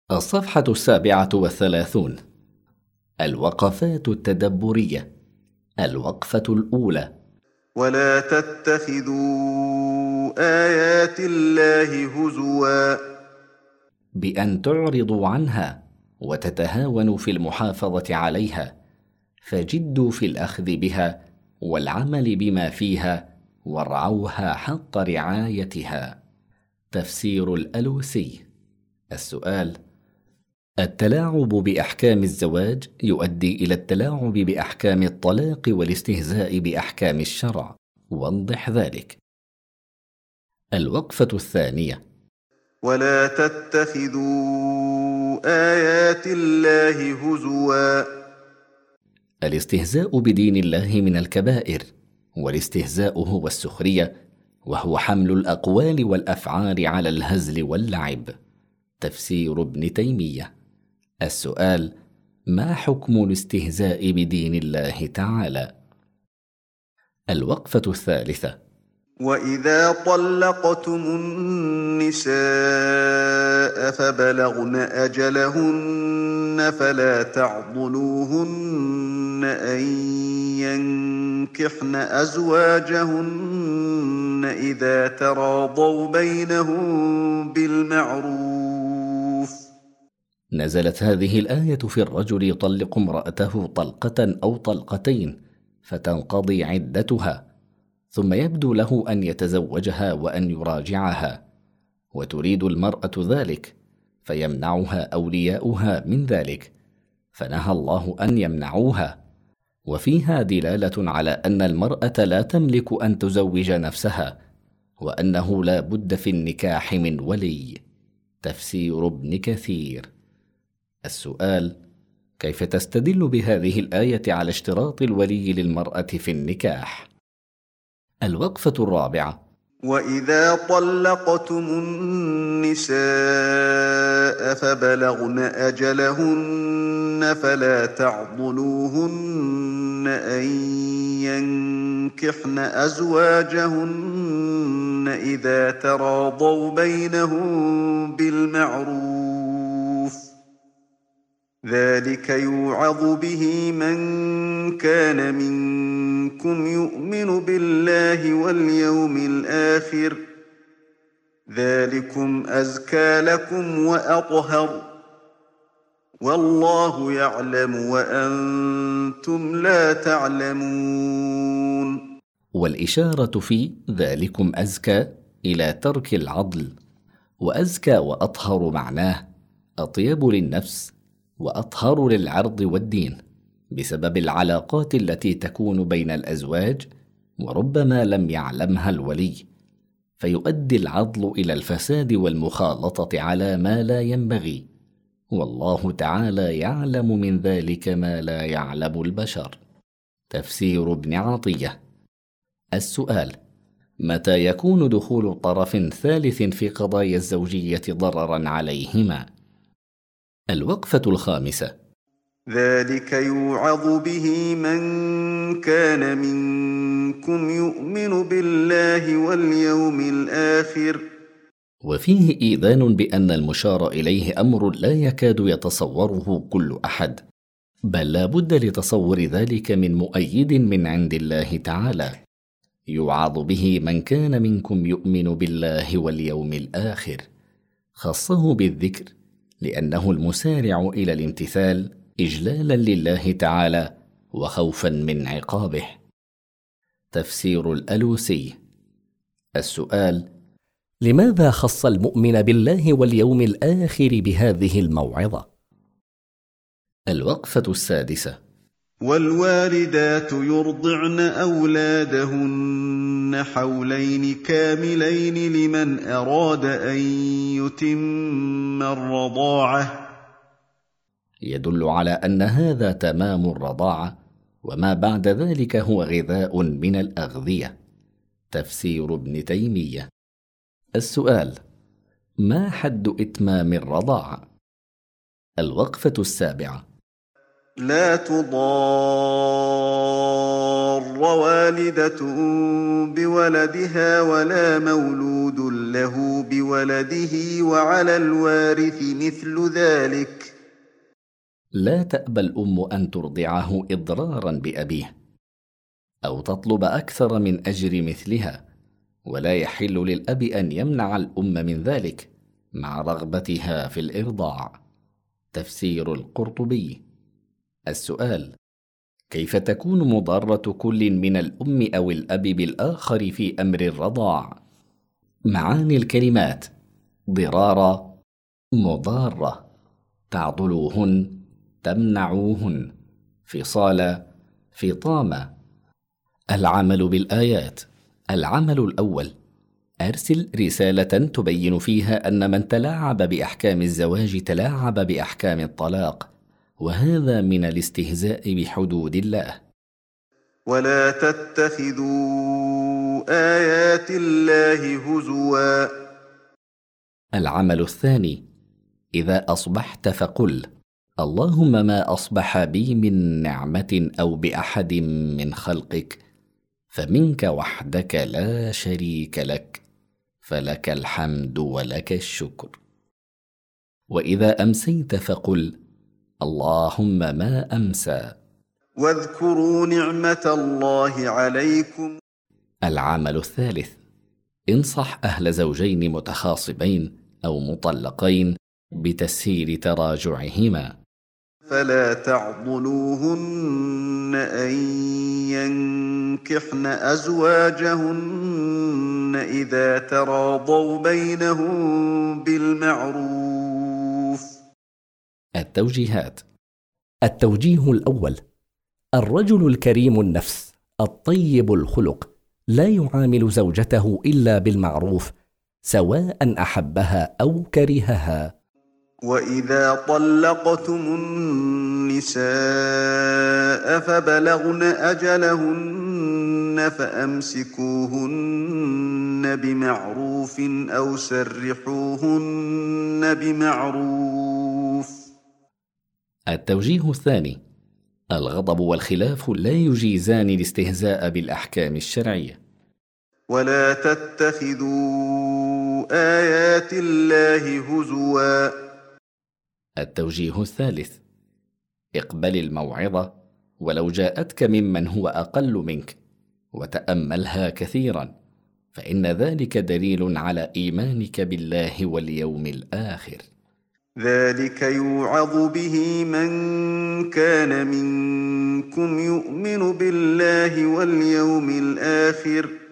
الصفحة 37. الوقفات التدبرية. الوقفة الأولى: ولا تتخذوا آيات الله هزوا. بأن تعرضوا عنها وتتهاونوا في المحافظة عليها، فجدوا في الأخذ بها والعمل بما فيها، وارعوها حق رعايتها. تفسير الألوسي. السؤال: التلاعب بأحكام الزواج يؤدي إلى التلاعب بأحكام الطلاق والاستهزاء بأحكام الشرع، وضح ذلك. الوقفة الثانية: ولا تتخذوا آيات الله هزوا. الاستهزاء بدين الله من الكبائر، والاستهزاء هو السخرية، وهو حمل الأقوال والأفعال على الهزل واللعب. تفسير ابن تيمية. السؤال: ما حكم الاستهزاء بدين الله تعالى؟ الوقفة الثالثة: وإذا طلقتم النساء فبلغن أجلهن فلا تعضلوهن أن ينكحن أزواجهن إذا تراضوا بينهم بالمعروف. نزلت هذه الآية في الرجل يطلق امرأته طلقة أو طلقتين فتنقضي عدتها، ثم يبدو له أن يتزوجها وأن يراجعها، وتريد المرأة ذلك، فيمنعها أولياؤها من ذلك، فنهى الله أن يمنعوها. وفيها دلالة على أن المرأة لا تملك أن تزوج نفسها، وأنه لا بد في النكاح من ولي. تفسير ابن كثير. السؤال: كيف تستدل بهذه الآية على اشتراط الولي للمرأة في النكاح؟ الوقفة الرابعة: وإذا طلقتم النساء فبلغن أجلهن فلا تعضلوهن أن ينكحن أزواجهن إذا تراضوا بينهم بالمعروف. ذلك يوعظ به من كان منكم يؤمن بالله واليوم الآخر، ذلكم أزكى لكم وأطهر، والله يعلم وأنتم لا تعلمون. والإشارة في ذلكم أزكى إلى ترك العضل، وأزكى وأطهر معناه أطيب للنفس وأطهر للعرض والدين، بسبب العلاقات التي تكون بين الأزواج، وربما لم يعلمها الولي، فيؤدي العضل إلى الفساد والمخالطة على ما لا ينبغي، والله تعالى يعلم من ذلك ما لا يعلم البشر. تفسير ابن عطية. السؤال: متى يكون دخول طرف ثالث في قضايا الزوجية ضررا عليهما؟ الوقفة الخامسة: ذلك يوعظ به من كان منكم يؤمن بالله واليوم الآخر. وفيه إيذان بأن المشار إليه أمر لا يكاد يتصوره كل أحد، بل لا بد لتصور ذلك من مؤيد من عند الله تعالى. يوعظ به من كان منكم يؤمن بالله واليوم الآخر، خصه بالذكر لأنه المسارع إلى الامتثال إجلالا لله تعالى وخوفا من عقابه. تفسير الألوسي. السؤال: لماذا خص المؤمن بالله واليوم الآخر بهذه الموعظة؟ الوقفة السادسة: والوالدات يرضعن أولادهن حولين كاملين لمن أراد أن يتم الرضاعة. يدل على أن هذا تمام الرضاعة، وما بعد ذلك هو غذاء من الأغذية. تفسير ابن تيمية. السؤال: ما حد إتمام الرضاعة؟ الوقفة السابعة: لا تضار والدة بولدها ولا مولود له بولده وعلى الوارث مثل ذلك. لا تأبى الأم أن ترضعه إضرارا بأبيه أو تطلب أكثر من أجر مثلها، ولا يحل للأب أن يمنع الأم من ذلك مع رغبتها في الإرضاع. تفسير القرطبي. السؤال: كيف تكون مضارة كل من الأم أو الأب بالآخر في أمر الرضاع؟ معاني الكلمات: ضرارة، مضارة، تعضلوهن، تمنعوهن، فصالة، فطامة. العمل بالآيات. العمل الأول: أرسل رسالة تبين فيها أن من تلاعب بأحكام الزواج تلاعب بأحكام الطلاق، وهذا من الاستهزاء بحدود الله. ولا تتخذوا آيات الله هزوا. العمل الثاني: إذا أصبحت فقل: اللهم ما أصبح بي من نعمة أو بأحد من خلقك فمنك وحدك لا شريك لك، فلك الحمد ولك الشكر. وإذا أمسيت فقل: اللهم ما أمسى. واذكروا نعمة الله عليكم. العمل الثالث: انصح أهل زوجين متخاصمين أو مطلقين بتسهيل تراجعهما. فلا تعضلوهن أن ينكحن أزواجهن إذا تراضوا بينهم بالمعروف. التوجيهات. التوجيه الأول: الرجل الكريم النفس الطيب الخلق لا يعامل زوجته إلا بالمعروف سواء أحبها أو كرهها. وإذا طلقتم النساء فبلغن أجلهن فأمسكوهن بمعروف أو سرحوهن بمعروف. التوجيه الثاني: الغضب والخلاف لا يجيزان الاستهزاء بالأحكام الشرعية. ولا تتخذوا آيات الله هزوا. التوجيه الثالث: اقبل الموعظة ولو جاءتك ممن هو أقل منك وتأملها كثيرا، فإن ذلك دليل على إيمانك بالله واليوم الآخر. ذلك يوعظ به من كان منكم يؤمن بالله واليوم الآخر